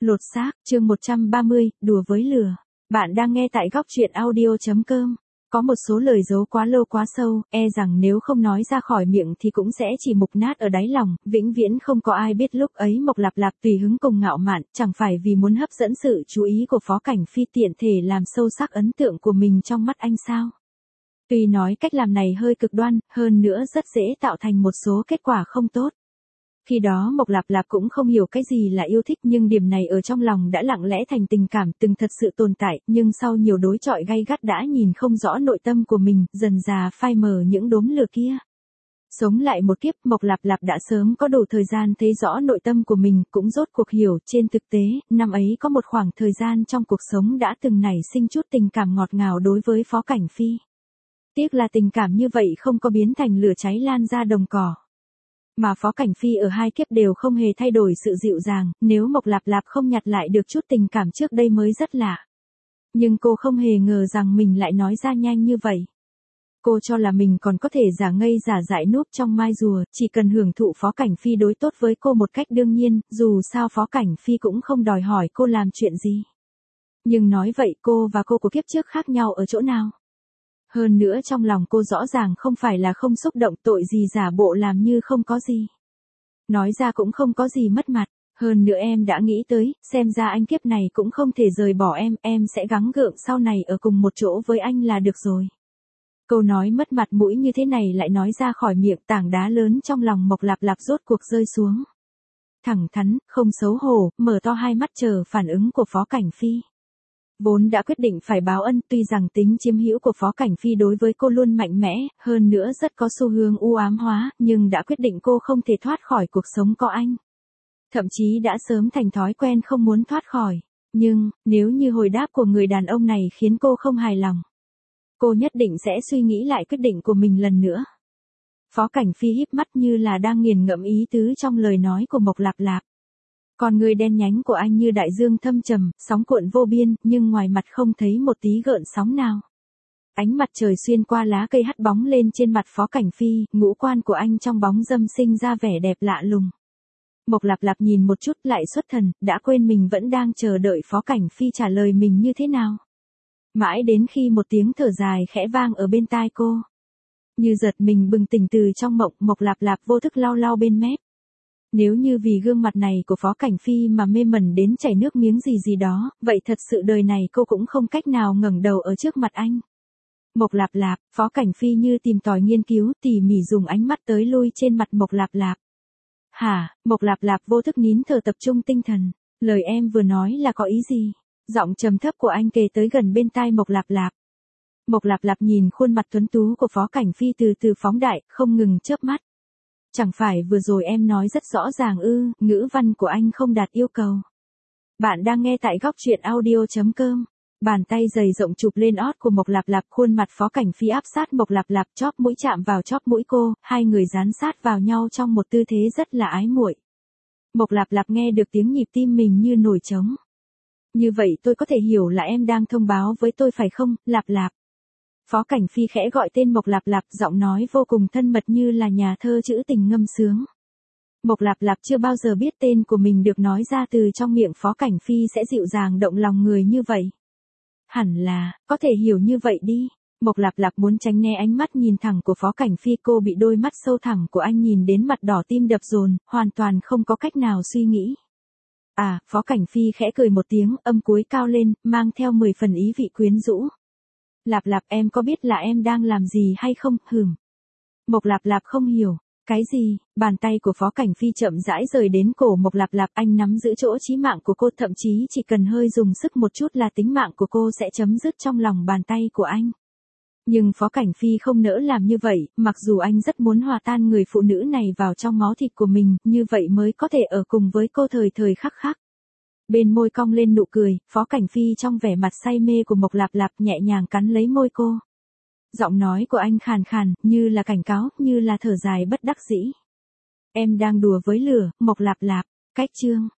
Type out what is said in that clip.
Lột xác, chương 130, đùa với lửa. Bạn đang nghe tại góc truyện audio.com. Có một số lời giấu quá lâu quá sâu, e rằng nếu không nói ra khỏi miệng thì cũng sẽ chỉ mục nát ở đáy lòng, vĩnh viễn không có ai biết lúc ấy Mộc Lạp Lạp tùy hứng cùng ngạo mạn, chẳng phải vì muốn hấp dẫn sự chú ý của Phó Cảnh Phi tiện thể làm sâu sắc ấn tượng của mình trong mắt anh sao. Tuy nói cách làm này hơi cực đoan, hơn nữa rất dễ tạo thành một số kết quả không tốt. Khi đó Mộc Lạp Lạp cũng không hiểu cái gì là yêu thích, nhưng điểm này ở trong lòng đã lặng lẽ thành tình cảm từng thật sự tồn tại, nhưng sau nhiều đối chọi gay gắt đã nhìn không rõ nội tâm của mình, dần dà phai mờ những đốm lửa kia. Sống lại một kiếp, Mộc Lạp Lạp đã sớm có đủ thời gian thấy rõ nội tâm của mình, cũng rốt cuộc hiểu, trên thực tế, năm ấy có một khoảng thời gian trong cuộc sống đã từng nảy sinh chút tình cảm ngọt ngào đối với Phó Cảnh Phi. Tiếc là tình cảm như vậy không có biến thành lửa cháy lan ra đồng cỏ. Mà Phó Cảnh Phi ở hai kiếp đều không hề thay đổi sự dịu dàng, nếu Mộc Lạp Lạp không nhặt lại được chút tình cảm trước đây mới rất lạ. Nhưng cô không hề ngờ rằng mình lại nói ra nhanh như vậy. Cô cho là mình còn có thể giả ngây giả dại núp trong mai rùa, chỉ cần hưởng thụ Phó Cảnh Phi đối tốt với cô một cách đương nhiên, dù sao Phó Cảnh Phi cũng không đòi hỏi cô làm chuyện gì. Nhưng nói vậy cô và cô của kiếp trước khác nhau ở chỗ nào? Hơn nữa trong lòng cô rõ ràng không phải là không xúc động, tội gì giả bộ làm như không có gì. Nói ra cũng không có gì mất mặt, hơn nữa em đã nghĩ tới, xem ra anh kiếp này cũng không thể rời bỏ em sẽ gắng gượng sau này ở cùng một chỗ với anh là được rồi. Câu nói mất mặt mũi như thế này lại nói ra khỏi miệng, tảng đá lớn trong lòng Mộc Lạp Lạp rốt cuộc rơi xuống. Thẳng thắn, không xấu hổ, mở to hai mắt chờ phản ứng của Phó Cảnh Phi. Vốn đã quyết định phải báo ân, tuy rằng tính chiếm hữu của Phó Cảnh Phi đối với cô luôn mạnh mẽ, hơn nữa rất có xu hướng u ám hóa, nhưng đã quyết định cô không thể thoát khỏi cuộc sống có anh. Thậm chí đã sớm thành thói quen không muốn thoát khỏi. Nhưng, nếu như hồi đáp của người đàn ông này khiến cô không hài lòng, cô nhất định sẽ suy nghĩ lại quyết định của mình lần nữa. Phó Cảnh Phi híp mắt như là đang nghiền ngẫm ý tứ trong lời nói của Mộc Lạp Lạp. Con người đen nhánh của anh như đại dương thâm trầm, sóng cuộn vô biên, nhưng ngoài mặt không thấy một tí gợn sóng nào. Ánh mặt trời xuyên qua lá cây hắt bóng lên trên mặt Phó Cảnh Phi, ngũ quan của anh trong bóng râm sinh ra vẻ đẹp lạ lùng. Mộc Lạp Lạp nhìn một chút lại xuất thần, đã quên mình vẫn đang chờ đợi Phó Cảnh Phi trả lời mình như thế nào. Mãi đến khi một tiếng thở dài khẽ vang ở bên tai cô. Như giật mình bừng tỉnh từ trong mộng, Mộc Lạp Lạp vô thức lau lau bên mép. Nếu như vì gương mặt này của Phó Cảnh Phi mà mê mẩn đến chảy nước miếng gì đó, vậy thật sự đời này cô cũng không cách nào ngẩng đầu ở trước mặt anh. Mộc Lạp Lạp, Phó Cảnh Phi như tìm tòi nghiên cứu, tỉ mỉ dùng ánh mắt tới lui trên mặt Mộc Lạp Lạp. Hả, Mộc Lạp Lạp vô thức nín thở tập trung tinh thần, lời em vừa nói là có ý gì? Giọng trầm thấp của anh kề tới gần bên tai Mộc Lạp Lạp. Mộc Lạp Lạp nhìn khuôn mặt tuấn tú của Phó Cảnh Phi từ từ phóng đại, không ngừng chớp mắt. Chẳng phải vừa rồi em nói rất rõ ràng ư, ngữ văn của anh không đạt yêu cầu. Bạn đang nghe tại góc truyện audio.com. Bàn tay dày rộng chụp lên ót của Mộc Lạp Lạp, khuôn mặt Phó Cảnh Phi áp sát Mộc Lạp Lạp, chóp mũi chạm vào chóp mũi cô, hai người dán sát vào nhau trong một tư thế rất là ái muội. Mộc Lạp Lạp nghe được tiếng nhịp tim mình như nổi trống. Như vậy tôi có thể hiểu là em đang thông báo với tôi phải không, Lạp Lạp? Phó Cảnh Phi khẽ gọi tên Mộc Lạp Lạp, giọng nói vô cùng thân mật như là nhà thơ trữ tình ngâm sướng. Mộc Lạp Lạp chưa bao giờ biết tên của mình được nói ra từ trong miệng Phó Cảnh Phi sẽ dịu dàng động lòng người như vậy. Hẳn là, có thể hiểu như vậy đi. Mộc Lạp Lạp muốn tránh né ánh mắt nhìn thẳng của Phó Cảnh Phi, cô bị đôi mắt sâu thẳm của anh nhìn đến mặt đỏ tim đập dồn, hoàn toàn không có cách nào suy nghĩ. À, Phó Cảnh Phi khẽ cười một tiếng, âm cuối cao lên, mang theo 10 phần ý vị quyến rũ. Lạp Lạp, em có biết là em đang làm gì hay không, hửm? Mộc Lạp Lạp không hiểu. Cái gì? Bàn tay của Phó Cảnh Phi chậm rãi rời đến cổ Mộc Lạp Lạp, anh nắm giữ chỗ chí mạng của cô, thậm chí chỉ cần hơi dùng sức một chút là tính mạng của cô sẽ chấm dứt trong lòng bàn tay của anh. Nhưng Phó Cảnh Phi không nỡ làm như vậy, mặc dù anh rất muốn hòa tan người phụ nữ này vào trong máu thịt của mình, như vậy mới có thể ở cùng với cô thời thời khắc khắc. Bên môi cong lên nụ cười, Phó Cảnh Phi trong vẻ mặt say mê của Mộc Lạp Lạp nhẹ nhàng cắn lấy môi cô. Giọng nói của anh khàn khàn, như là cảnh cáo, như là thở dài bất đắc dĩ. Em đang đùa với lửa, Mộc Lạp Lạp. Cách chương.